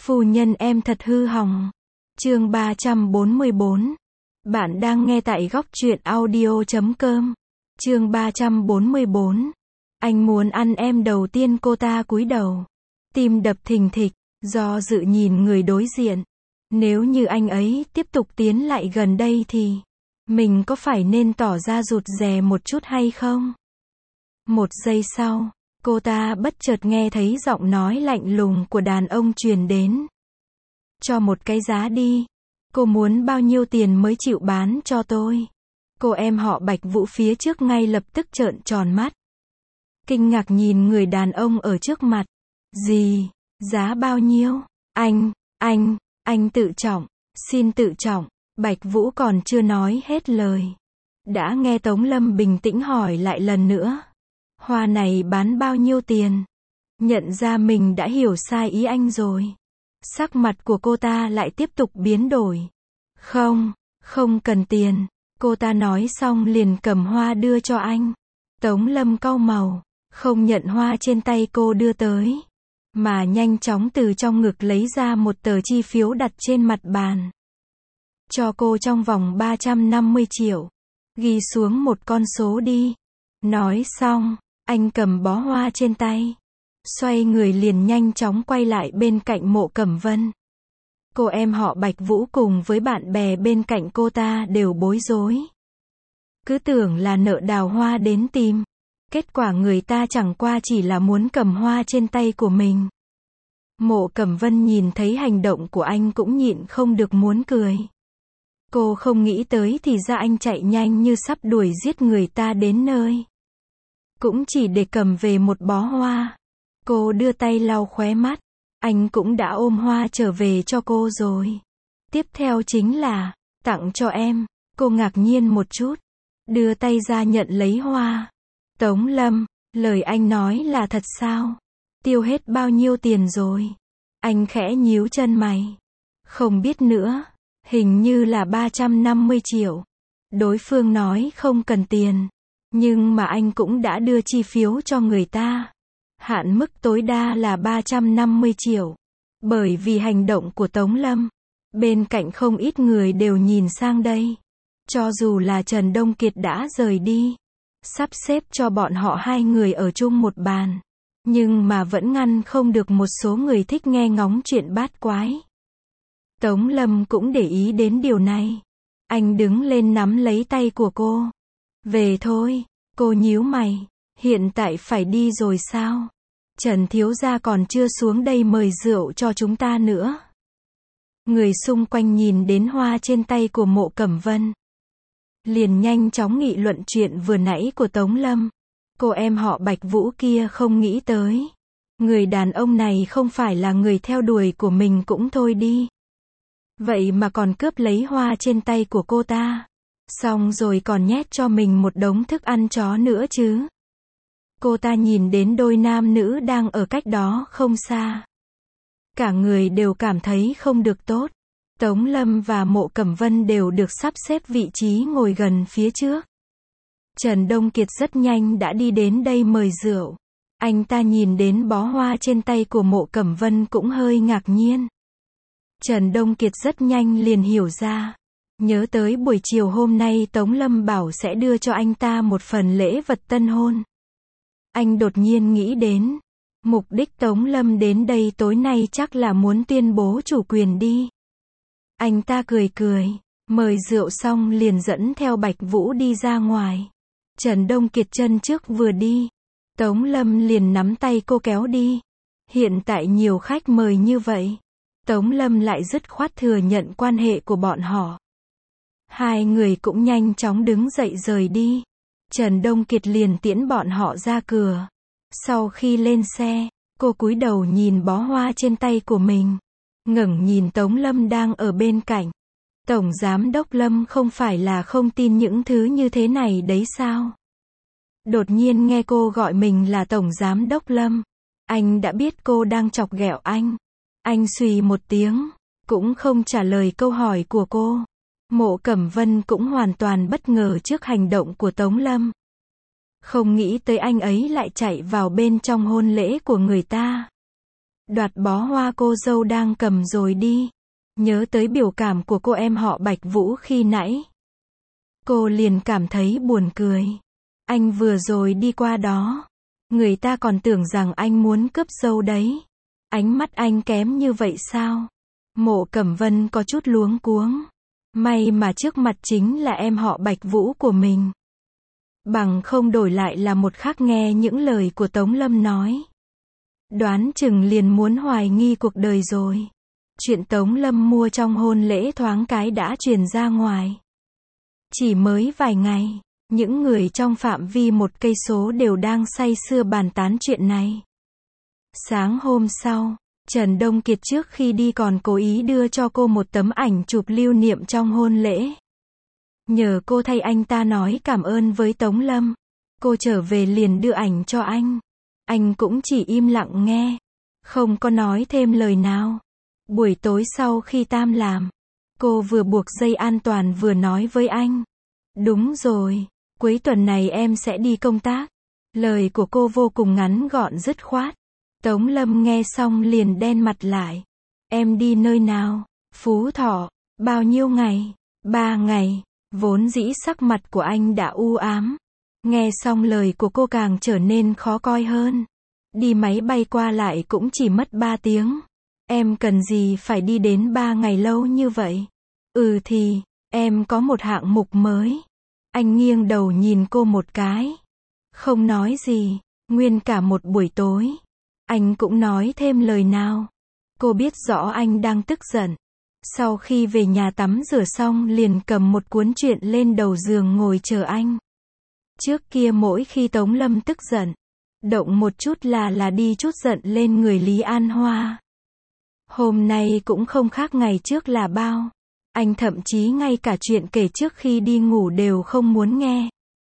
Phu nhân em thật hư hỏng. Chương 344. Bạn đang nghe tại góc truyện audio.com. Chương 344. Anh muốn ăn em. Đầu tiên cô ta cúi đầu, tim đập thình thịch, do dự nhìn người đối diện. Nếu như anh ấy tiếp tục tiến lại gần đây thì mình có phải nên tỏ ra rụt rè một chút hay không? Một giây sau, cô ta bất chợt nghe thấy giọng nói lạnh lùng của đàn ông truyền đến. Cho một cái giá đi. Cô muốn bao nhiêu tiền mới chịu bán cho tôi? Cô em họ Bạch Vũ phía trước ngay lập tức trợn tròn mắt. Kinh ngạc nhìn người đàn ông ở trước mặt. Gì? Giá bao nhiêu? Anh tự trọng. Xin tự trọng. Bạch Vũ còn chưa nói hết lời. Đã nghe Tống Lâm bình tĩnh hỏi lại lần nữa. Hoa này bán bao nhiêu tiền? Nhận ra mình đã hiểu sai ý anh rồi. Sắc mặt của cô ta lại tiếp tục biến đổi. Không cần tiền. Cô ta nói xong liền cầm hoa đưa cho anh. Tống Lâm cau mày, không nhận hoa trên tay cô đưa tới, mà nhanh chóng từ trong ngực lấy ra một tờ chi phiếu đặt trên mặt bàn. Cho cô trong vòng 350 triệu. Ghi xuống một con số đi. Nói xong, anh cầm bó hoa trên tay, xoay người liền nhanh chóng quay lại bên cạnh Mộ Cẩm Vân. Cô em họ Bạch Vũ cùng với bạn bè bên cạnh cô ta đều bối rối. Cứ tưởng là nợ đào hoa đến tìm. Kết quả người ta chẳng qua chỉ là muốn cầm hoa trên tay của mình. Mộ Cẩm Vân nhìn thấy hành động của anh cũng nhịn không được muốn cười. Cô không nghĩ tới thì ra anh chạy nhanh như sắp đuổi giết người ta đến nơi. Cũng chỉ để cầm về một bó hoa. Cô đưa tay lau khóe mắt. Anh cũng đã ôm hoa trở về cho cô rồi. Tiếp theo chính là tặng cho em. Cô ngạc nhiên một chút, đưa tay ra nhận lấy hoa. Tống Lâm, lời anh nói là thật sao? Tiêu hết bao nhiêu tiền rồi? Anh khẽ nhíu chân mày. Không biết nữa, hình như là 350 triệu. Đối phương nói không cần tiền, nhưng mà anh cũng đã đưa chi phiếu cho người ta. Hạn mức tối đa là 350 triệu. Bởi vì hành động của Tống Lâm, bên cạnh không ít người đều nhìn sang đây. Cho dù là Trần Đông Kiệt đã rời đi, sắp xếp cho bọn họ hai người ở chung một bàn, nhưng mà vẫn ngăn không được một số người thích nghe ngóng chuyện bát quái. Tống Lâm cũng để ý đến điều này. Anh đứng lên nắm lấy tay của cô. Về thôi. Cô nhíu mày. Hiện tại phải đi rồi sao? Trần thiếu gia còn chưa xuống đây mời rượu cho chúng ta nữa. Người xung quanh nhìn đến hoa trên tay của Mộ Cẩm Vân, liền nhanh chóng nghị luận chuyện vừa nãy của Tống Lâm. Cô em họ Bạch Vũ kia không nghĩ tới. Người đàn ông này không phải là người theo đuổi của mình cũng thôi đi. Vậy mà còn cướp lấy hoa trên tay của cô ta. Xong rồi còn nhét cho mình một đống thức ăn chó nữa chứ. Cô ta nhìn đến đôi nam nữ đang ở cách đó không xa. Cả người đều cảm thấy không được tốt. Tống Lâm và Mộ Cẩm Vân đều được sắp xếp vị trí ngồi gần phía trước. Trần Đông Kiệt rất nhanh đã đi đến đây mời rượu. Anh ta nhìn đến bó hoa trên tay của Mộ Cẩm Vân cũng hơi ngạc nhiên. Trần Đông Kiệt rất nhanh liền hiểu ra. Nhớ tới buổi chiều hôm nay Tống Lâm bảo sẽ đưa cho anh ta một phần lễ vật tân hôn. Anh đột nhiên nghĩ đến, mục đích Tống Lâm đến đây tối nay chắc là muốn tuyên bố chủ quyền đi. Anh ta cười, mời rượu xong liền dẫn theo Bạch Vũ đi ra ngoài. Trần Đông Kiệt chân trước vừa đi, Tống Lâm liền nắm tay cô kéo đi. Hiện tại nhiều khách mời như vậy, Tống Lâm lại dứt khoát thừa nhận quan hệ của bọn họ. Hai người cũng nhanh chóng đứng dậy rời đi. Trần Đông Kiệt liền tiễn bọn họ ra cửa. Sau khi lên xe, cô cúi đầu nhìn bó hoa trên tay của mình, ngẩng nhìn Tống Lâm đang ở bên cạnh. Tổng giám đốc Lâm không phải là không tin những thứ như thế này đấy sao? Đột nhiên nghe cô gọi mình là Tổng giám đốc Lâm, anh đã biết cô đang chọc ghẹo anh. Anh xùy một tiếng, cũng không trả lời câu hỏi của cô. Mộ Cẩm Vân cũng hoàn toàn bất ngờ trước hành động của Tống Lâm. Không nghĩ tới anh ấy lại chạy vào bên trong hôn lễ của người ta. Đoạt bó hoa cô dâu đang cầm rồi đi. Nhớ tới biểu cảm của cô em họ Bạch Vũ khi nãy. Cô liền cảm thấy buồn cười. Anh vừa rồi đi qua đó. Người ta còn tưởng rằng anh muốn cướp dâu đấy. Ánh mắt anh kém như vậy sao? Mộ Cẩm Vân có chút luống cuống. May mà trước mặt chính là em họ Bạch Vũ của mình. Bằng không đổi lại là một khác nghe những lời của Tống Lâm nói. Đoán chừng liền muốn hoài nghi cuộc đời rồi. Chuyện Tống Lâm mua trong hôn lễ thoáng cái đã truyền ra ngoài. Chỉ mới vài ngày, những người trong phạm vi 1 cây số đều đang say sưa bàn tán chuyện này. Sáng hôm sau, Trần Đông Kiệt trước khi đi còn cố ý đưa cho cô một tấm ảnh chụp lưu niệm trong hôn lễ. Nhờ cô thay anh ta nói cảm ơn với Tống Lâm. Cô trở về liền đưa ảnh cho anh. Anh cũng chỉ im lặng nghe, không có nói thêm lời nào. Buổi tối sau khi tan làm, cô vừa buộc dây an toàn vừa nói với anh. Đúng rồi, cuối tuần này em sẽ đi công tác. Lời của cô vô cùng ngắn gọn dứt khoát. Tống Lâm nghe xong liền đen mặt lại. Em đi nơi nào? Phú Thọ. Bao nhiêu ngày? 3 ngày. Vốn dĩ sắc mặt của anh đã u ám. Nghe xong lời của cô càng trở nên khó coi hơn. Đi máy bay qua lại cũng chỉ mất 3 tiếng. Em cần gì phải đi đến 3 ngày lâu như vậy? Thì, em có một hạng mục mới. Anh nghiêng đầu nhìn cô một cái. Không nói gì, nguyên cả một buổi tối. Anh cũng nói thêm lời nào. Cô biết rõ anh đang tức giận. Sau khi về nhà tắm rửa xong liền cầm một cuốn truyện lên đầu giường ngồi chờ anh. Trước kia mỗi khi Tống Lâm tức giận, động một chút là đi chút giận lên người Lý An Hoa. Hôm nay cũng không khác ngày trước là bao. Anh thậm chí ngay cả chuyện kể trước khi đi ngủ đều không muốn nghe.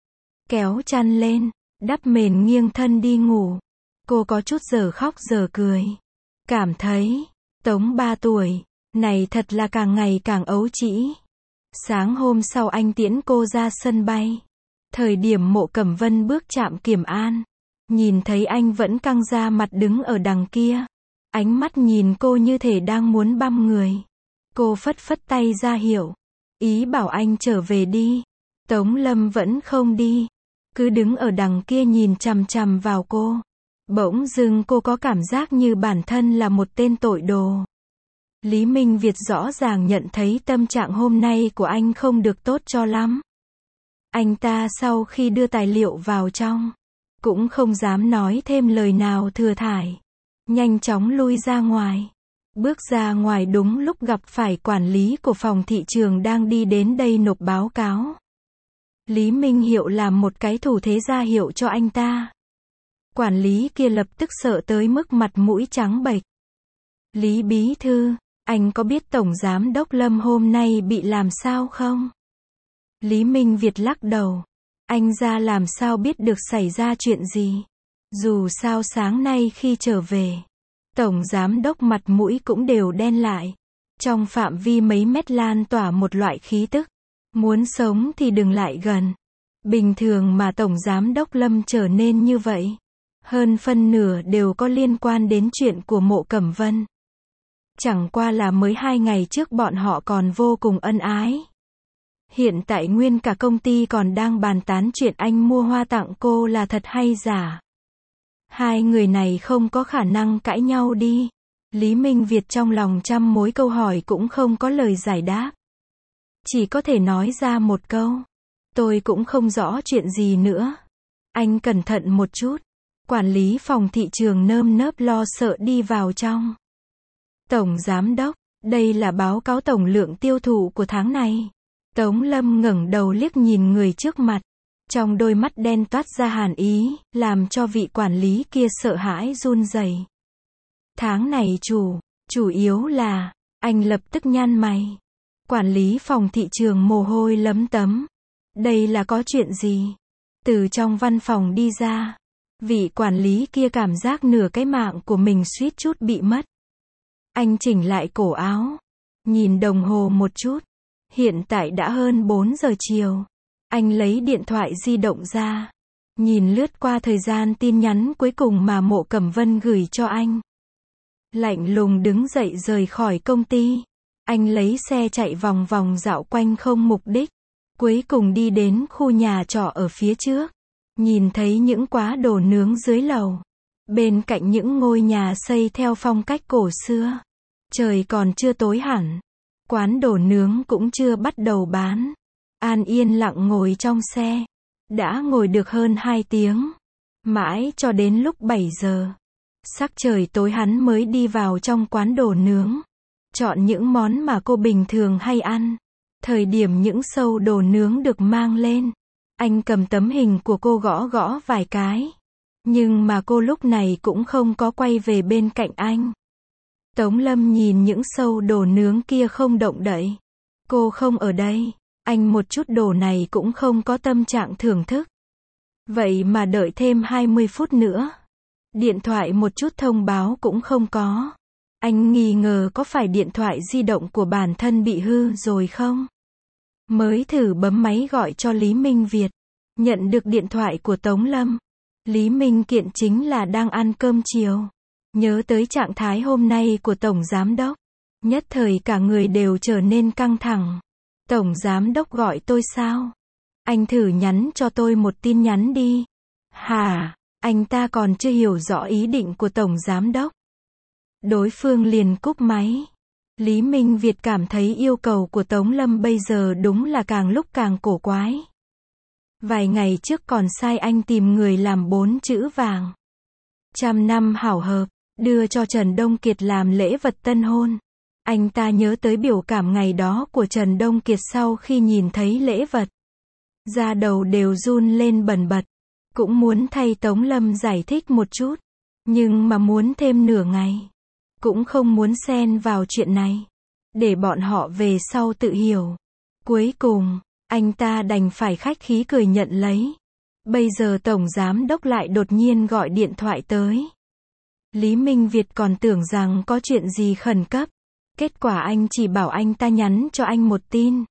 Kéo chăn lên, đắp mền nghiêng thân đi ngủ. Cô có chút giờ khóc giờ cười. Cảm thấy, Tống 3 tuổi, này thật là càng ngày càng ấu trĩ. Sáng hôm sau anh tiễn cô ra sân bay. Thời điểm Mộ Cẩm Vân bước trạm Kiểm An. Nhìn thấy anh vẫn căng ra mặt đứng ở đằng kia. Ánh mắt nhìn cô như thể đang muốn băm người. Cô phất phất tay ra hiệu. Ý bảo anh trở về đi. Tống Lâm vẫn không đi. Cứ đứng ở đằng kia nhìn chằm chằm vào cô. Bỗng dưng cô có cảm giác như bản thân là một tên tội đồ. Lý Minh Việt rõ ràng nhận thấy tâm trạng hôm nay của anh không được tốt cho lắm. Anh ta sau khi đưa tài liệu vào trong, cũng không dám nói thêm lời nào thừa thãi. Nhanh chóng lui ra ngoài. Bước ra ngoài đúng lúc gặp phải quản lý của phòng thị trường đang đi đến đây nộp báo cáo. Lý Minh Hiệu làm một cái thủ thế ra hiệu cho anh ta. Quản lý kia lập tức sợ tới mức mặt mũi trắng bệch. Lý bí thư, anh có biết Tổng Giám đốc Lâm hôm nay bị làm sao không? Lý Minh Việt lắc đầu. Anh ra làm sao biết được xảy ra chuyện gì? Dù sao sáng nay khi trở về, Tổng Giám đốc mặt mũi cũng đều đen lại. Trong phạm vi mấy mét lan tỏa một loại khí tức. Muốn sống thì đừng lại gần. Bình thường mà Tổng Giám đốc Lâm trở nên như vậy. Hơn phân nửa đều có liên quan đến chuyện của Mộ Cẩm Vân. Chẳng qua là mới 2 ngày trước bọn họ còn vô cùng ân ái. Hiện tại nguyên cả công ty còn đang bàn tán chuyện anh mua hoa tặng cô là thật hay giả. Hai người này không có khả năng cãi nhau đi. Lý Minh Việt trong lòng trăm mối câu hỏi cũng không có lời giải đáp. Chỉ có thể nói ra một câu. Tôi cũng không rõ chuyện gì nữa. Anh cẩn thận một chút. Quản lý phòng thị trường nơm nớp lo sợ đi vào trong. Tổng Giám đốc, đây là báo cáo tổng lượng tiêu thụ của tháng này. Tống Lâm ngẩng đầu liếc nhìn người trước mặt. Trong đôi mắt đen toát ra hàn ý, làm cho vị quản lý kia sợ hãi run rẩy. Tháng này chủ yếu là, anh lập tức nhăn mày. Quản lý phòng thị trường mồ hôi lấm tấm. Đây là có chuyện gì? Từ trong văn phòng đi ra, vị quản lý kia cảm giác nửa cái mạng của mình suýt chút bị mất. Anh chỉnh lại cổ áo, nhìn đồng hồ một chút. Hiện tại đã hơn 4 giờ chiều. Anh lấy điện thoại di động ra, nhìn lướt qua thời gian tin nhắn cuối cùng mà Mộ Cẩm Vân gửi cho anh. Lạnh lùng đứng dậy rời khỏi công ty. Anh lấy xe chạy vòng vòng dạo quanh không mục đích. Cuối cùng đi đến khu nhà trọ ở phía trước. Nhìn thấy những quá đồ nướng dưới lầu. Bên cạnh những ngôi nhà xây theo phong cách cổ xưa. Trời còn chưa tối hẳn. Quán đồ nướng cũng chưa bắt đầu bán. An yên lặng ngồi trong xe. Đã ngồi được hơn 2 tiếng. Mãi cho đến lúc 7 giờ. Sắc trời tối hắn mới đi vào trong quán đồ nướng. Chọn những món mà cô bình thường hay ăn. Thời điểm những sâu đồ nướng được mang lên. Anh cầm tấm hình của cô gõ gõ vài cái. Nhưng mà cô lúc này cũng không có quay về bên cạnh anh. Tống Lâm nhìn những sâu đồ nướng kia không động đậy. Cô không ở đây. Anh một chút đồ này cũng không có tâm trạng thưởng thức. Vậy mà đợi thêm 20 phút nữa. Điện thoại một chút thông báo cũng không có. Anh nghi ngờ có phải điện thoại di động của bản thân bị hư rồi không? Mới thử bấm máy gọi cho Lý Minh Việt. Nhận được điện thoại của Tống Lâm. Lý Minh Kiện chính là đang ăn cơm chiều. Nhớ tới trạng thái hôm nay của Tổng Giám Đốc. Nhất thời cả người đều trở nên căng thẳng. Tổng Giám Đốc gọi tôi sao? Anh thử nhắn cho tôi một tin nhắn đi. Hả? Anh ta còn chưa hiểu rõ ý định của Tổng Giám Đốc. Đối phương liền cúp máy. Lý Minh Việt cảm thấy yêu cầu của Tống Lâm bây giờ đúng là càng lúc càng cổ quái. Vài ngày trước còn sai anh tìm người làm 4 chữ vàng. 100 năm hảo hợp, đưa cho Trần Đông Kiệt làm lễ vật tân hôn. Anh ta nhớ tới biểu cảm ngày đó của Trần Đông Kiệt sau khi nhìn thấy lễ vật. Da đầu đều run lên bần bật. Cũng muốn thay Tống Lâm giải thích một chút. Nhưng mà muốn thêm nửa ngày. Cũng không muốn xen vào chuyện này. Để bọn họ về sau tự hiểu. Cuối cùng, anh ta đành phải khách khí cười nhận lấy. Bây giờ Tổng Giám Đốc lại đột nhiên gọi điện thoại tới. Lý Minh Việt còn tưởng rằng có chuyện gì khẩn cấp. Kết quả anh chỉ bảo anh ta nhắn cho anh một tin.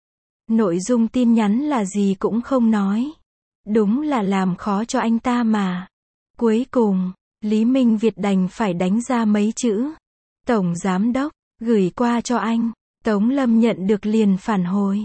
Nội dung tin nhắn là gì cũng không nói. Đúng là làm khó cho anh ta mà. Cuối cùng, Lý Minh Việt đành phải đánh ra mấy chữ. Tổng Giám Đốc, gửi qua cho anh. Tống Lâm nhận được liền phản hồi.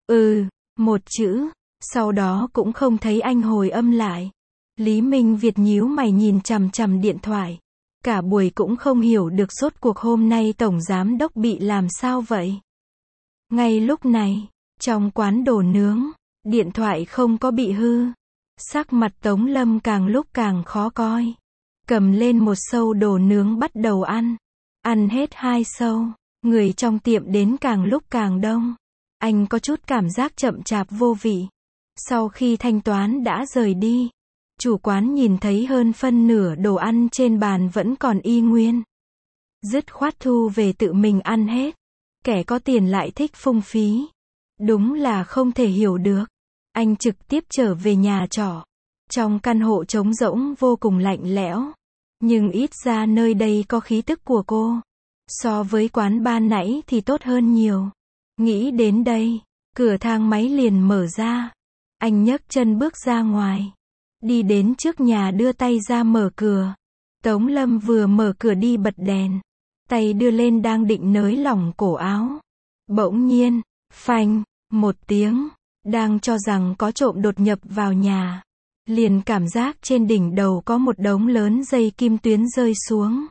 Một chữ. Sau đó cũng không thấy anh hồi âm lại. Lý Minh Việt nhíu mày nhìn chằm chằm điện thoại. Cả buổi cũng không hiểu được rốt cuộc hôm nay Tổng Giám Đốc bị làm sao vậy. Ngay lúc này, trong quán đồ nướng, điện thoại không có bị hư. Sắc mặt Tống Lâm càng lúc càng khó coi. Cầm lên một sâu đồ nướng bắt đầu ăn. Ăn hết 2 sâu, người trong tiệm đến càng lúc càng đông. Anh có chút cảm giác chậm chạp vô vị. Sau khi thanh toán đã rời đi, chủ quán nhìn thấy hơn phân nửa đồ ăn trên bàn vẫn còn y nguyên. Dứt khoát thu về tự mình ăn hết. Kẻ có tiền lại thích phung phí. Đúng là không thể hiểu được. Anh trực tiếp trở về nhà trọ. Trong căn hộ trống rỗng vô cùng lạnh lẽo. Nhưng ít ra nơi đây có khí tức của cô. So với quán ban nãy thì tốt hơn nhiều. Nghĩ đến đây, cửa thang máy liền mở ra. Anh nhấc chân bước ra ngoài. Đi đến trước nhà đưa tay ra mở cửa. Tống Lâm vừa mở cửa đi bật đèn. Tay đưa lên đang định nới lỏng cổ áo. Bỗng nhiên, phanh, một tiếng. Đang cho rằng có trộm đột nhập vào nhà. Liền cảm giác trên đỉnh đầu có một đống lớn dây kim tuyến rơi xuống.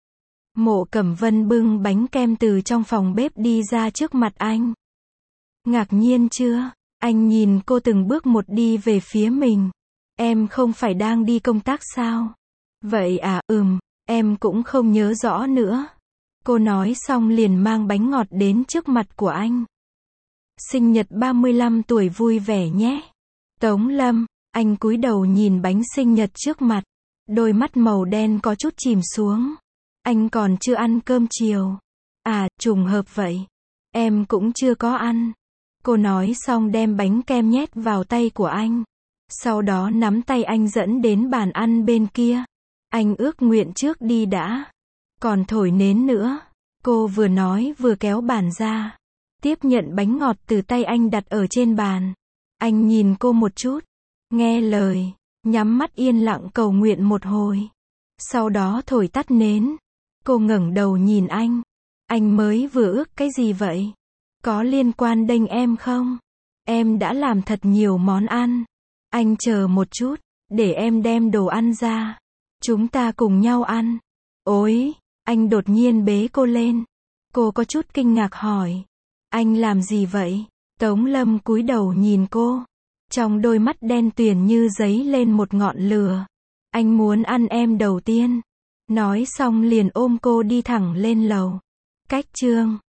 Mộ Cẩm Vân bưng bánh kem từ trong phòng bếp đi ra trước mặt anh. Ngạc nhiên chưa? Anh nhìn cô từng bước một đi về phía mình. Em không phải đang đi công tác sao? Vậy à, em cũng không nhớ rõ nữa. Cô nói xong liền mang bánh ngọt đến trước mặt của anh. Sinh nhật 35 tuổi vui vẻ nhé. Tống Lâm, anh cúi đầu nhìn bánh sinh nhật trước mặt. Đôi mắt màu đen có chút chìm xuống. Anh còn chưa ăn cơm chiều. À, trùng hợp vậy. Em cũng chưa có ăn. Cô nói xong đem bánh kem nhét vào tay của anh. Sau đó nắm tay anh dẫn đến bàn ăn bên kia. Anh ước nguyện trước đi đã. Còn thổi nến nữa. Cô vừa nói vừa kéo bàn ra. Tiếp nhận bánh ngọt từ tay anh đặt ở trên bàn. Anh nhìn cô một chút. Nghe lời. Nhắm mắt yên lặng cầu nguyện một hồi. Sau đó thổi tắt nến. Cô ngẩng đầu nhìn anh. Anh mới vừa ước cái gì vậy? Có liên quan đến em không? Em đã làm thật nhiều món ăn. Anh chờ một chút, để em đem đồ ăn ra. Chúng ta cùng nhau ăn. Ôi, anh đột nhiên bế cô lên. Cô có chút kinh ngạc hỏi. Anh làm gì vậy? Tống Lâm cúi đầu nhìn cô. Trong đôi mắt đen tuyền như giấy lên một ngọn lửa. Anh muốn ăn em đầu tiên. Nói xong liền ôm cô đi thẳng lên lầu. Cách chương